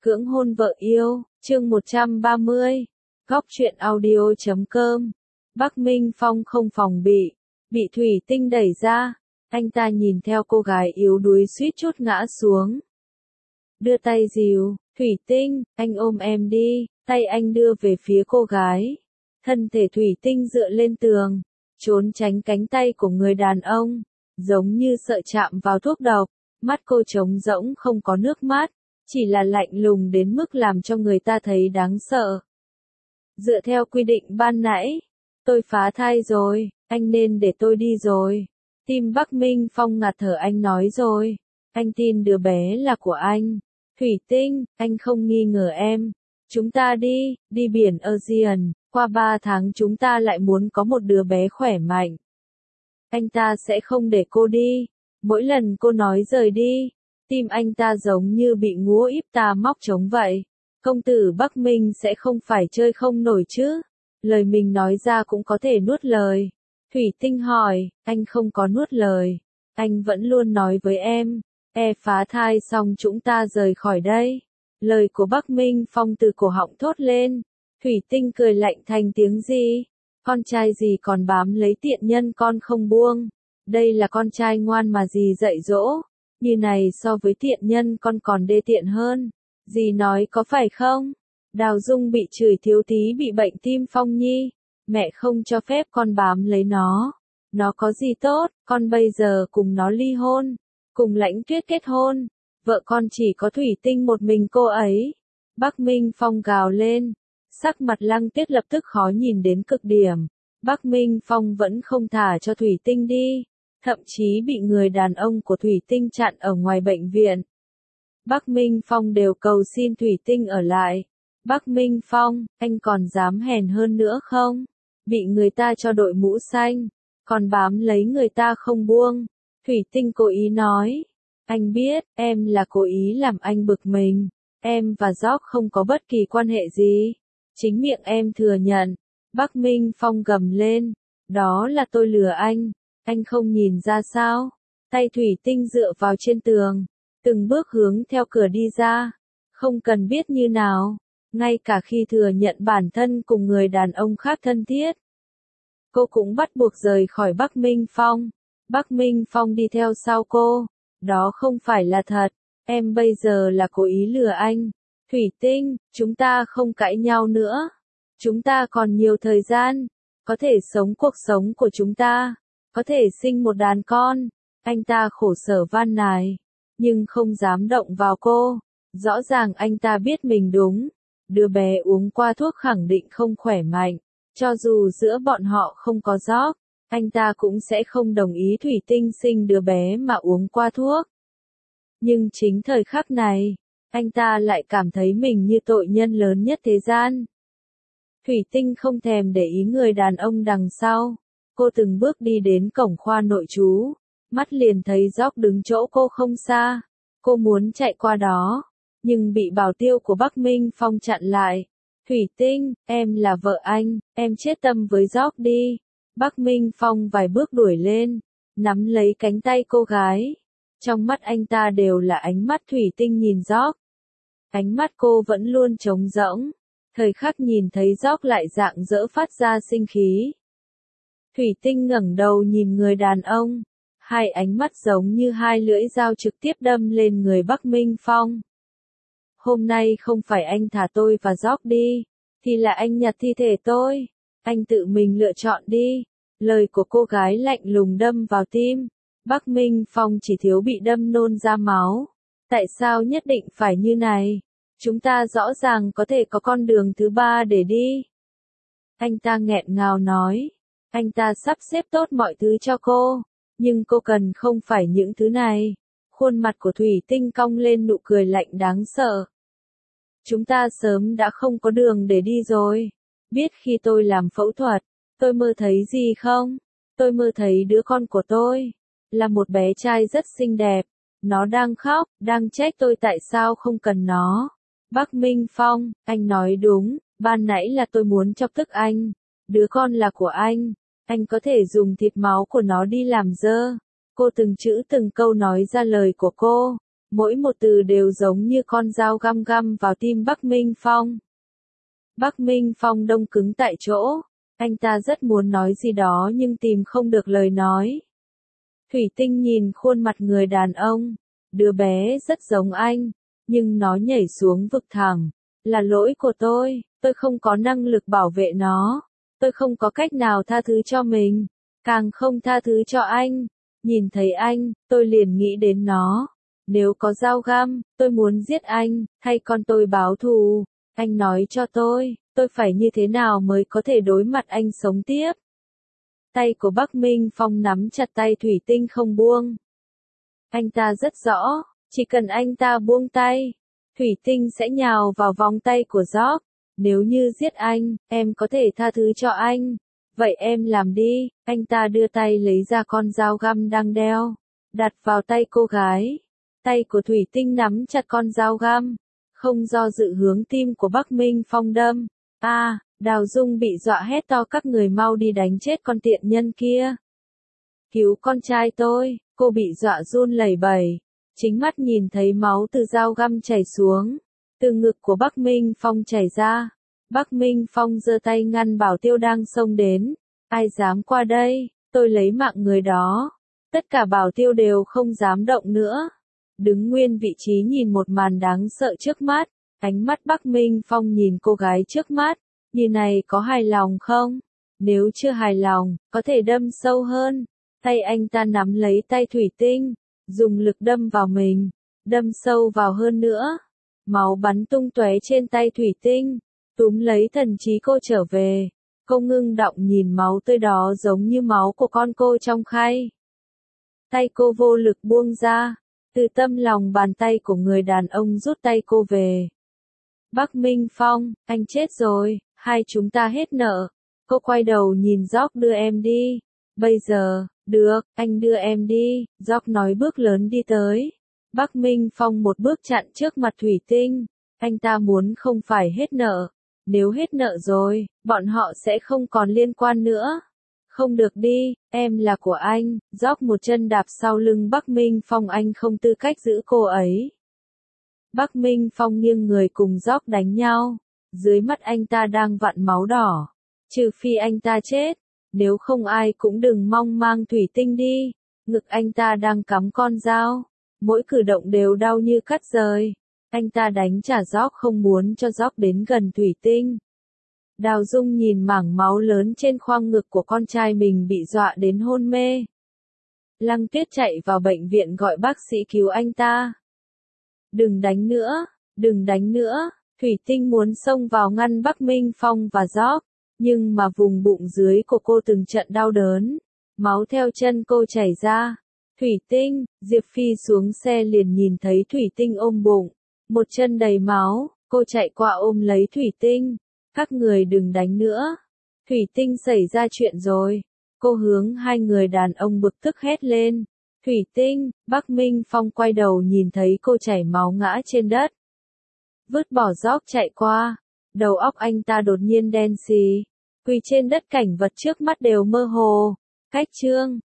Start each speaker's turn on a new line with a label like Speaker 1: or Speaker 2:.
Speaker 1: Cưỡng hôn vợ yêu, chương 130, góc truyện audio.com. Bắc Minh Phong không phòng bị Thủy Tinh đẩy ra, anh ta nhìn theo cô gái yếu đuối suýt chút ngã xuống. Đưa tay dìu, Thủy Tinh, anh ôm em đi, tay anh đưa về phía cô gái. Thân thể Thủy Tinh dựa lên tường, trốn tránh cánh tay của người đàn ông, giống như sợ chạm vào thuốc độc, mắt cô trống rỗng không có nước mắt. Chỉ là lạnh lùng đến mức làm cho người ta thấy đáng sợ. Dựa theo quy định ban nãy, tôi phá thai rồi, anh nên để tôi đi rồi. Tim Bắc Minh Phong ngạt thở, anh nói rồi, anh tin đứa bé là của anh. Thủy Tinh, anh không nghi ngờ em. Chúng ta đi biển Aegean, qua 3 tháng chúng ta lại muốn có một đứa bé khỏe mạnh. Anh ta sẽ không để cô đi. Mỗi lần cô nói rời đi, tim anh ta giống như bị ngúa íp ta móc trống vậy. Công tử Bắc Minh sẽ không phải chơi không nổi chứ? Lời mình nói ra cũng có thể nuốt lời. Thủy Tinh hỏi, anh không có nuốt lời. Anh vẫn luôn nói với em, phá thai xong chúng ta rời khỏi đây. Lời của Bắc Minh Phong từ cổ họng thốt lên. Thủy Tinh cười lạnh thành tiếng gì? Con trai gì còn bám lấy tiện nhân con không buông. Đây là con trai ngoan mà dì dạy dỗ. Như này so với tiện nhân con còn đê tiện hơn. Dì nói có phải không? Đào Dung bị chửi thiếu tí bị bệnh tim Phong Nhi. Mẹ không cho phép con bám lấy nó. Nó có gì tốt, con bây giờ cùng nó ly hôn. Cùng Lãnh Tuyết kết hôn. Vợ con chỉ có Thủy Tinh một mình cô ấy. Bắc Minh Phong gào lên. Sắc mặt Lăng Tuyết lập tức khó nhìn đến cực điểm. Bắc Minh Phong vẫn không thả cho Thủy Tinh đi. Thậm chí bị người đàn ông của Thủy Tinh chặn ở ngoài bệnh viện. Bắc Minh Phong đều cầu xin Thủy Tinh ở lại. Bắc Minh Phong, anh còn dám hèn hơn nữa không? Bị người ta cho đội mũ xanh, còn bám lấy người ta không buông. Thủy Tinh cố ý nói. Anh biết, em là cố ý làm anh bực mình. Em và Jock không có bất kỳ quan hệ gì. Chính miệng em thừa nhận. Bắc Minh Phong gầm lên. Đó là tôi lừa anh không nhìn ra sao? Tay Thủy Tinh dựa vào trên tường, từng bước hướng theo cửa đi ra. Không cần biết như nào, ngay cả khi thừa nhận bản thân cùng người đàn ông khác thân thiết, cô cũng bắt buộc rời khỏi Bắc Minh Phong. Bắc Minh Phong đi theo sau cô. Đó không phải là thật, em bây giờ là cố ý lừa anh. Thủy Tinh, chúng ta không cãi nhau nữa. Chúng ta còn nhiều thời gian, có thể sống cuộc sống của chúng ta. Có thể sinh một đàn con. Anh ta khổ sở van nài, nhưng không dám động vào cô. Rõ ràng anh ta biết mình đúng. Đứa bé uống qua thuốc khẳng định không khỏe mạnh. Cho dù giữa bọn họ không có Jock, anh ta cũng sẽ không đồng ý Thủy Tinh sinh đứa bé mà uống qua thuốc. Nhưng chính thời khắc này, anh ta lại cảm thấy mình như tội nhân lớn nhất thế gian. Thủy Tinh không thèm để ý người đàn ông đằng sau. Cô từng bước đi đến cổng khoa nội trú, mắt liền thấy Jock đứng chỗ cô không xa. Cô muốn chạy qua đó, nhưng bị bảo tiêu của Bắc Minh Phong chặn lại. Thủy Tinh, em là vợ anh, em chết tâm với Jock đi. Bắc Minh Phong vài bước đuổi lên, nắm lấy cánh tay cô gái. Trong mắt anh ta đều là ánh mắt Thủy Tinh nhìn Jock. Ánh mắt cô vẫn luôn trống rỗng. Thời khắc nhìn thấy Jock lại rạng rỡ phát ra sinh khí. Thủy Tinh ngẩng đầu nhìn người đàn ông. Hai ánh mắt giống như hai lưỡi dao trực tiếp đâm lên người Bắc Minh Phong. Hôm nay không phải anh thả tôi và Jock đi, thì là anh nhặt thi thể tôi. Anh tự mình lựa chọn đi. Lời của cô gái lạnh lùng đâm vào tim. Bắc Minh Phong chỉ thiếu bị đâm nôn ra máu. Tại sao nhất định phải như này? Chúng ta rõ ràng có thể có con đường thứ ba để đi. Anh ta nghẹn ngào nói. Anh ta sắp xếp tốt mọi thứ cho cô, nhưng cô cần không phải những thứ này. Khuôn mặt của Thủy Tinh cong lên nụ cười lạnh đáng sợ. Chúng ta sớm đã không có đường để đi rồi. Biết khi tôi làm phẫu thuật, tôi mơ thấy gì không? Tôi mơ thấy đứa con của tôi là một bé trai rất xinh đẹp. Nó đang khóc, đang trách tôi tại sao không cần nó. Bắc Minh Phong, anh nói đúng, ban nãy là tôi muốn chọc tức anh. Đứa con là của anh có thể dùng thịt máu của nó đi làm dơ. Cô từng chữ từng câu nói ra lời của cô. Mỗi một từ đều giống như con dao găm găm vào tim Bắc Minh Phong. Bắc Minh Phong đông cứng tại chỗ, anh ta rất muốn nói gì đó nhưng tìm không được lời nói. Thủy Tinh nhìn khuôn mặt người đàn ông, đứa bé rất giống anh, nhưng nó nhảy xuống vực thẳm, là lỗi của tôi không có năng lực bảo vệ nó, tôi không có cách nào tha thứ cho mình, càng không tha thứ cho anh. Nhìn thấy anh, tôi liền nghĩ đến nó. Nếu có dao găm, tôi muốn giết anh, thay con tôi báo thù. Anh nói cho tôi phải như thế nào mới có thể đối mặt anh sống tiếp. Tay của Bắc Minh Phong nắm chặt tay Thủy Tinh không buông. Anh ta rất rõ, chỉ cần anh ta buông tay, Thủy Tinh sẽ nhào vào vòng tay của Jock. Nếu như giết anh, em có thể tha thứ cho anh. Vậy em làm đi. Anh ta đưa tay lấy ra con dao găm đang đeo, đặt vào tay cô gái. Tay của Thủy Tinh nắm chặt con dao găm, không do dự hướng tim của Bắc Minh Phong đâm. Đào Dung bị dọa hét to, các người mau đi đánh chết con tiện nhân kia. Cứu con trai tôi, cô bị dọa run lẩy bẩy, chính mắt nhìn thấy máu từ dao găm chảy xuống, từ ngực của Bắc Minh Phong chảy ra. Bắc Minh Phong giơ tay ngăn Bảo Tiêu đang xông đến. Ai dám qua đây, tôi lấy mạng người đó. Tất cả Bảo Tiêu đều không dám động nữa. Đứng nguyên vị trí nhìn một màn đáng sợ trước mắt. Ánh mắt Bắc Minh Phong nhìn cô gái trước mắt. Như này có hài lòng không? Nếu chưa hài lòng, có thể đâm sâu hơn. Tay anh ta nắm lấy tay Thủy Tinh, dùng lực đâm vào mình, đâm sâu vào hơn nữa. Máu bắn tung tóe trên tay Thủy Tinh, túm lấy thần trí cô trở về. Cô ngưng động nhìn máu tươi đó giống như máu của con cô trong khay. Tay cô vô lực buông ra, từ tâm lòng bàn tay của người đàn ông rút tay cô về. Bắc Minh Phong, anh chết rồi, hai chúng ta hết nợ. Cô quay đầu nhìn Jock, đưa em đi. Bây giờ, được, anh đưa em đi. Jock nói bước lớn đi tới. Bắc Minh Phong một bước chặn trước mặt Thủy Tinh. Anh ta muốn không phải hết nợ. Nếu hết nợ rồi, bọn họ sẽ không còn liên quan nữa. Không được đi, em là của anh. Jock một chân đạp sau lưng Bắc Minh Phong, anh không tư cách giữ cô ấy. Bắc Minh Phong nghiêng người cùng Jock đánh nhau. Dưới mắt anh ta đang vặn máu đỏ. Trừ phi anh ta chết, nếu không ai cũng đừng mong mang Thủy Tinh đi. Ngực anh ta đang cắm con dao, mỗi cử động đều đau như cắt rời. Anh ta đánh trả Jock, không muốn cho Jock đến gần Thủy Tinh. Đào Dung nhìn mảng máu lớn trên khoang ngực của con trai mình bị dọa đến hôn mê. Lăng Tuyết chạy vào bệnh viện gọi bác sĩ cứu anh ta. Đừng đánh nữa, đừng đánh nữa. Thủy Tinh muốn xông vào ngăn Bắc Minh Phong và Jock, nhưng mà vùng bụng dưới của cô từng trận đau đớn. Máu theo chân cô chảy ra. Thủy Tinh, Diệp Phi xuống xe liền nhìn thấy Thủy Tinh ôm bụng, một chân đầy máu, cô chạy qua ôm lấy Thủy Tinh. Các người đừng đánh nữa. Thủy Tinh, xảy ra chuyện rồi. Cô hướng hai người đàn ông bực tức hét lên. Thủy Tinh, Bắc Minh Phong quay đầu nhìn thấy cô chảy máu ngã trên đất. Vứt bỏ Jock chạy qua. Đầu óc anh ta đột nhiên đen xì. Quỳ trên đất, cảnh vật trước mắt đều mơ hồ. Cách chương